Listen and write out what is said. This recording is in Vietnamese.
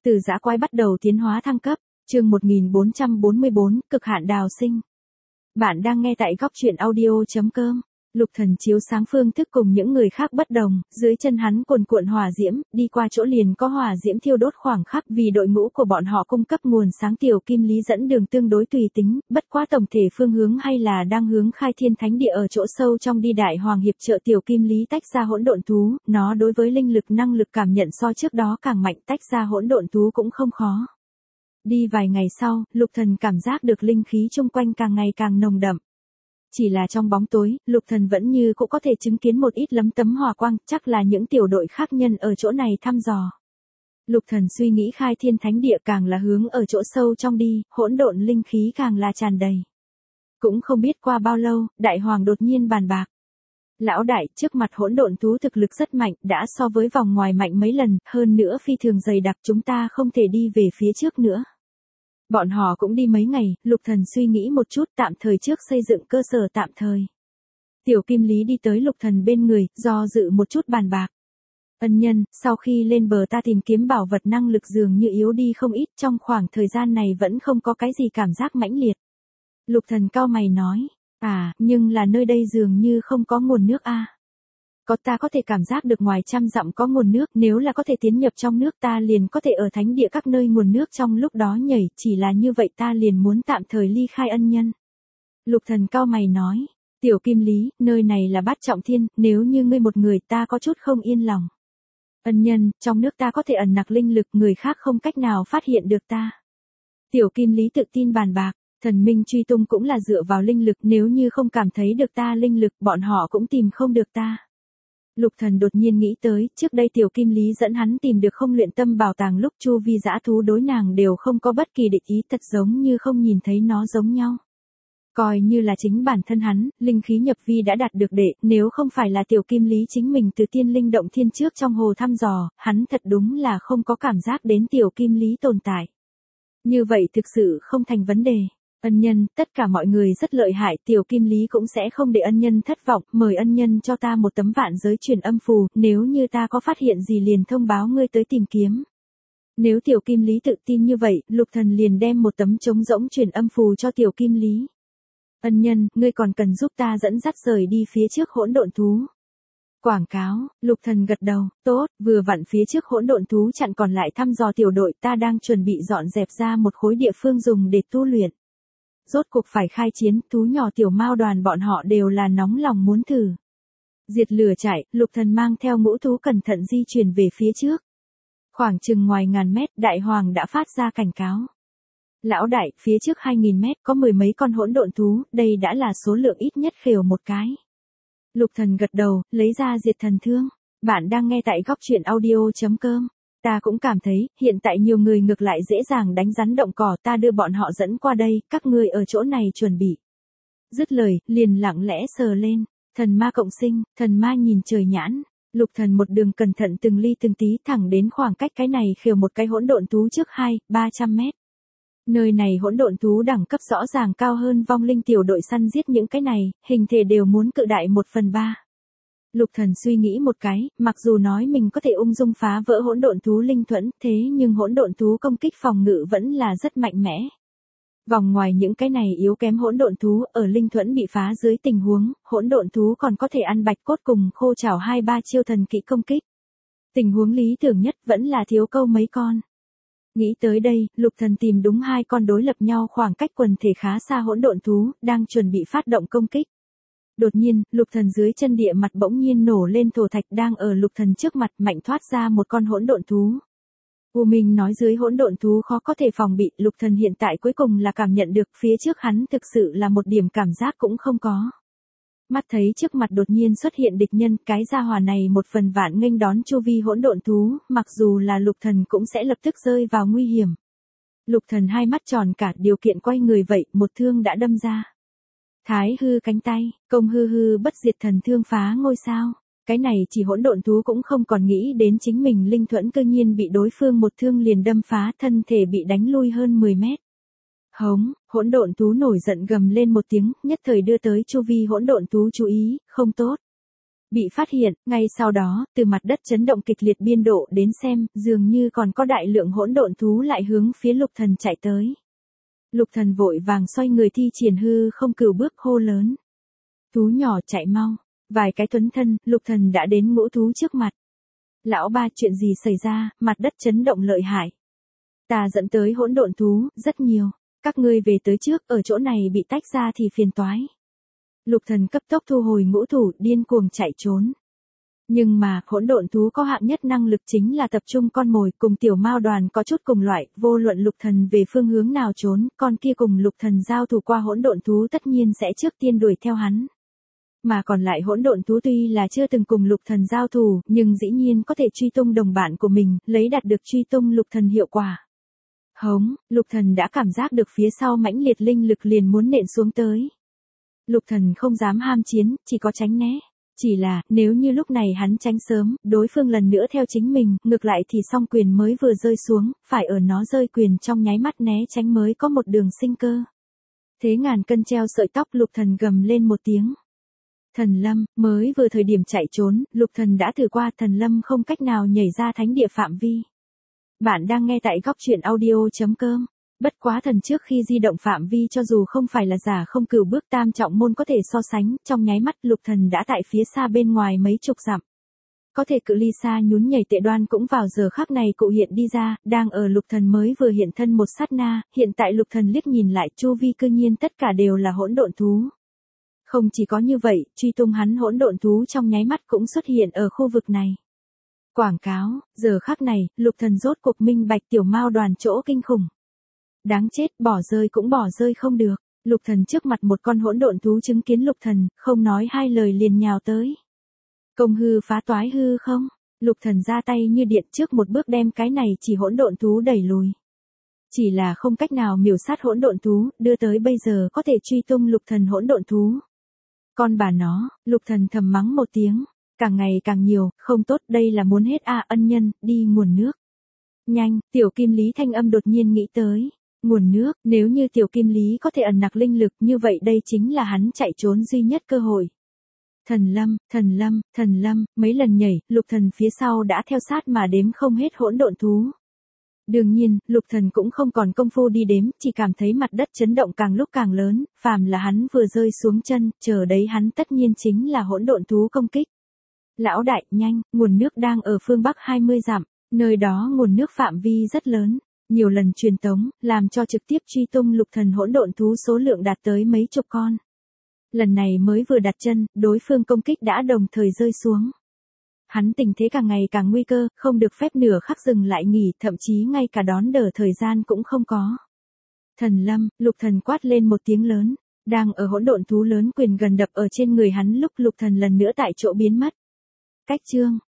Từ dã quái bắt đầu tiến hóa thăng cấp, chương 1444, cực hạn đào sinh. Bạn đang nghe tại góc truyện audio.com. Lục Thần chiếu sáng phương thức cùng những người khác bất đồng, dưới chân hắn cuồn cuộn hỏa diễm, đi qua chỗ liền có hỏa diễm thiêu đốt khoảng khắc, vì đội ngũ của bọn họ cung cấp nguồn sáng. Tiểu Kim Lý dẫn đường tương đối tùy tính, bất quá tổng thể phương hướng hay là đang hướng Khai Thiên Thánh Địa ở chỗ sâu trong đi. Đại Hoàng hiệp trợ Tiểu Kim Lý tách ra hỗn độn thú, nó đối với linh lực năng lực cảm nhận so trước đó càng mạnh, tách ra hỗn độn thú cũng không khó. Đi vài ngày sau, Lục Thần cảm giác được linh khí chung quanh càng ngày càng nồng đậm. Chỉ là trong bóng tối, Lục Thần vẫn như cũng có thể chứng kiến một ít lấm tấm hỏa quang, chắc là những tiểu đội khác nhân ở chỗ này thăm dò. Lục Thần suy nghĩ Khai Thiên Thánh Địa càng là hướng ở chỗ sâu trong đi, hỗn độn linh khí càng là tràn đầy. Cũng không biết qua bao lâu, Đại Hoàng đột nhiên bàn bạc. Lão đại, trước mặt hỗn độn thú thực lực rất mạnh, đã so với vòng ngoài mạnh mấy lần, hơn nữa phi thường dày đặc, chúng ta không thể đi về phía trước nữa. Bọn họ cũng đi mấy ngày, Lục Thần suy nghĩ một chút, tạm thời trước xây dựng cơ sở tạm thời. Tiểu Kim Lý đi tới Lục Thần bên người, do dự một chút bàn bạc. Ân nhân, sau khi lên bờ ta tìm kiếm bảo vật năng lực dường như yếu đi không ít, trong khoảng thời gian này vẫn không có cái gì cảm giác mãnh liệt. Lục Thần cau mày nói, nhưng là nơi đây dường như không có nguồn nước a. Ta có thể cảm giác được ngoài trăm dặm có nguồn nước, nếu là có thể tiến nhập trong nước ta liền có thể ở thánh địa các nơi nguồn nước trong lúc đó nhảy, chỉ là như vậy ta liền muốn tạm thời ly khai ân nhân. Lục Thần cau mày nói, Tiểu Kim Lý, nơi này là Bát Trọng Thiên, nếu như ngươi một người ta có chút không yên lòng. Ân nhân, trong nước ta có thể ẩn nặc linh lực, người khác không cách nào phát hiện được ta. Tiểu Kim Lý tự tin bàn bạc, thần minh truy tung cũng là dựa vào linh lực, nếu như không cảm thấy được ta linh lực, bọn họ cũng tìm không được ta. Lục Thần đột nhiên nghĩ tới, trước đây Tiểu Kim Lý dẫn hắn tìm được không luyện tâm bảo tàng lúc chu vi dã thú đối nàng đều không có bất kỳ địch ý, thật giống như không nhìn thấy nó giống nhau. Coi như là chính bản thân hắn, linh khí nhập vi đã đạt được đệ, nếu không phải là Tiểu Kim Lý chính mình từ tiên linh động thiên trước trong hồ thăm dò, hắn thật đúng là không có cảm giác đến Tiểu Kim Lý tồn tại. Như vậy thực sự không thành vấn đề. Ân nhân, tất cả mọi người rất lợi hại, Tiểu Kim Lý cũng sẽ không để ân nhân thất vọng, mời ân nhân cho ta một tấm vạn giới truyền âm phù, nếu như ta có phát hiện gì liền thông báo ngươi tới tìm kiếm. Nếu Tiểu Kim Lý tự tin như vậy, Lục Thần liền đem một tấm trống rỗng truyền âm phù cho Tiểu Kim Lý. Ân nhân, ngươi còn cần giúp ta dẫn dắt rời đi phía trước hỗn độn thú. Quảng cáo, Lục Thần gật đầu, tốt, vừa vặn phía trước hỗn độn thú chặn còn lại thăm dò tiểu đội, ta đang chuẩn bị dọn dẹp ra một khối địa phương dùng để tu luyện. Rốt cuộc phải khai chiến, thú nhỏ tiểu mao đoàn bọn họ đều là nóng lòng muốn thử. Diệt lửa chạy, Lục Thần mang theo ngũ thú cẩn thận di chuyển về phía trước. Khoảng chừng ngoài ngàn mét, Đại Hoàng đã phát ra cảnh cáo. Lão đại, phía trước 2000 mét có mười mấy con hỗn độn thú, đây đã là số lượng ít nhất khều một cái. Lục Thần gật đầu, lấy ra diệt thần thương. Bạn đang nghe tại góc truyện audio.com. Ta cũng cảm thấy, hiện tại nhiều người ngược lại dễ dàng đánh rắn động cỏ, ta đưa bọn họ dẫn qua đây, các ngươi ở chỗ này chuẩn bị. Dứt lời, liền lặng lẽ sờ lên. Thần ma cộng sinh, thần ma nhìn trời nhãn. Lục Thần một đường cẩn thận từng ly từng tí thẳng đến khoảng cách cái này khều một cái hỗn độn thú trước 200-300 mét. Nơi này hỗn độn thú đẳng cấp rõ ràng cao hơn vong linh tiểu đội săn giết những cái này, hình thể đều muốn cự đại 1/3. Lục Thần suy nghĩ một cái, mặc dù nói mình có thể ung dung phá vỡ hỗn độn thú linh thuẫn, thế nhưng hỗn độn thú công kích phòng ngự vẫn là rất mạnh mẽ. Vòng ngoài những cái này yếu kém hỗn độn thú, ở linh thuẫn bị phá dưới tình huống, hỗn độn thú còn có thể ăn bạch cốt cùng khô chảo 2-3 chiêu thần kỹ công kích. Tình huống lý tưởng nhất vẫn là thiếu câu mấy con. Nghĩ tới đây, Lục Thần tìm đúng hai con đối lập nhau khoảng cách quần thể khá xa hỗn độn thú, đang chuẩn bị phát động công kích. Đột nhiên, Lục Thần dưới chân địa mặt bỗng nhiên nổ lên thổ thạch, đang ở Lục Thần trước mặt mạnh thoát ra một con hỗn độn thú. U Minh nói dưới hỗn độn thú khó có thể phòng bị, Lục Thần hiện tại cuối cùng là cảm nhận được phía trước hắn thực sự là một điểm cảm giác cũng không có. Mắt thấy trước mặt đột nhiên xuất hiện địch nhân, cái gia hỏa này một phần vạn nghênh đón chu vi hỗn độn thú, mặc dù là Lục Thần cũng sẽ lập tức rơi vào nguy hiểm. Lục Thần hai mắt tròn cả, điều kiện quay người vậy, một thương đã đâm ra. Thái hư cánh tay, công hư bất diệt thần thương phá ngôi sao. Cái này chỉ hỗn độn thú cũng không còn nghĩ đến chính mình linh thuẫn cơ nhiên bị đối phương một thương liền đâm phá, thân thể bị đánh lui hơn 10 mét. Hống, hỗn độn thú nổi giận gầm lên một tiếng, nhất thời đưa tới chu vi hỗn độn thú chú ý, không tốt. Bị phát hiện, ngay sau đó, từ mặt đất chấn động kịch liệt biên độ đến xem, dường như còn có đại lượng hỗn độn thú lại hướng phía Lục Thần chạy tới. Lục Thần vội vàng xoay người thi triển hư không cửu bước hô lớn. Thú nhỏ chạy mau, vài cái tuấn thân, Lục Thần đã đến ngũ thú trước mặt. Lão ba, chuyện gì xảy ra, mặt đất chấn động lợi hại. Ta dẫn tới hỗn độn thú, rất nhiều, các ngươi về tới trước, ở chỗ này bị tách ra thì phiền toái. Lục Thần cấp tốc thu hồi ngũ thủ, điên cuồng chạy trốn. Nhưng mà, hỗn độn thú có hạng nhất năng lực chính là tập trung con mồi, cùng tiểu mao đoàn có chút cùng loại, vô luận Lục Thần về phương hướng nào trốn, con kia cùng Lục Thần giao thủ qua hỗn độn thú tất nhiên sẽ trước tiên đuổi theo hắn. Mà còn lại hỗn độn thú tuy là chưa từng cùng Lục Thần giao thủ, nhưng dĩ nhiên có thể truy tung đồng bạn của mình, lấy đạt được truy tung Lục Thần hiệu quả. Hống, Lục Thần đã cảm giác được phía sau mãnh liệt linh lực liền muốn nện xuống tới. Lục Thần không dám ham chiến, chỉ có tránh né. Chỉ là, nếu như lúc này hắn tránh sớm, đối phương lần nữa theo chính mình, ngược lại thì song quyền mới vừa rơi xuống, phải ở nó rơi quyền trong nháy mắt né tránh mới có một đường sinh cơ. Thế ngàn cân treo sợi tóc, Lục Thần gầm lên một tiếng. Thần lâm, mới vừa thời điểm chạy trốn, Lục Thần đã thử qua, thần lâm không cách nào nhảy ra thánh địa phạm vi. Bạn đang nghe tại góc truyện audio.com. Bất quá thần trước khi di động phạm vi cho dù không phải là giả không cửu bước tam trọng môn có thể so sánh, trong nháy mắt Lục Thần đã tại phía xa bên ngoài mấy chục dặm. Có thể cự ly xa nhún nhảy tệ đoan cũng vào giờ khắc này cụ hiện đi ra, đang ở Lục Thần mới vừa hiện thân một sát na, hiện tại Lục Thần liếc nhìn lại chu vi cư nhiên tất cả đều là hỗn độn thú. Không chỉ có như vậy, truy tung hắn hỗn độn thú trong nháy mắt cũng xuất hiện ở khu vực này. Quảng cáo, giờ khắc này, Lục Thần rốt cuộc minh bạch tiểu mao đoàn chỗ kinh khủng. Đáng chết, bỏ rơi cũng bỏ rơi không được. Lục Thần trước mặt một con hỗn độn thú chứng kiến Lục Thần, không nói hai lời liền nhào tới. Công hư phá toái hư không? Lục Thần ra tay như điện trước một bước đem cái này chỉ hỗn độn thú đẩy lùi. Chỉ là không cách nào miểu sát hỗn độn thú, đưa tới bây giờ có thể truy tung Lục Thần hỗn độn thú. Con bà nó, Lục Thần thầm mắng một tiếng, càng ngày càng nhiều, không tốt, đây là muốn hết ân nhân, đi nguồn nước. Nhanh, tiểu kim lý thanh âm đột nhiên nghĩ tới. Nguồn nước, nếu như tiểu kim lý có thể ẩn nặc linh lực như vậy đây chính là hắn chạy trốn duy nhất cơ hội. Thần lâm, thần lâm, thần lâm, mấy lần nhảy, Lục Thần phía sau đã theo sát mà đếm không hết hỗn độn thú. Đương nhiên, Lục Thần cũng không còn công phu đi đếm, chỉ cảm thấy mặt đất chấn động càng lúc càng lớn, phàm là hắn vừa rơi xuống chân, chờ đấy hắn tất nhiên chính là hỗn độn thú công kích. Lão đại, nhanh, nguồn nước đang ở phương Bắc 20 dặm, nơi đó nguồn nước phạm vi rất lớn. Nhiều lần truyền tống, làm cho trực tiếp truy tung Lục Thần hỗn độn thú số lượng đạt tới mấy chục con. Lần này mới vừa đặt chân, đối phương công kích đã đồng thời rơi xuống. Hắn tình thế càng ngày càng nguy cơ, không được phép nửa khắc dừng lại nghỉ, thậm chí ngay cả đón đỡ thời gian cũng không có. Thần lâm, Lục Thần quát lên một tiếng lớn, đang ở hỗn độn thú lớn quyền gần đập ở trên người hắn lúc Lục Thần lần nữa tại chỗ biến mất. Cách chương,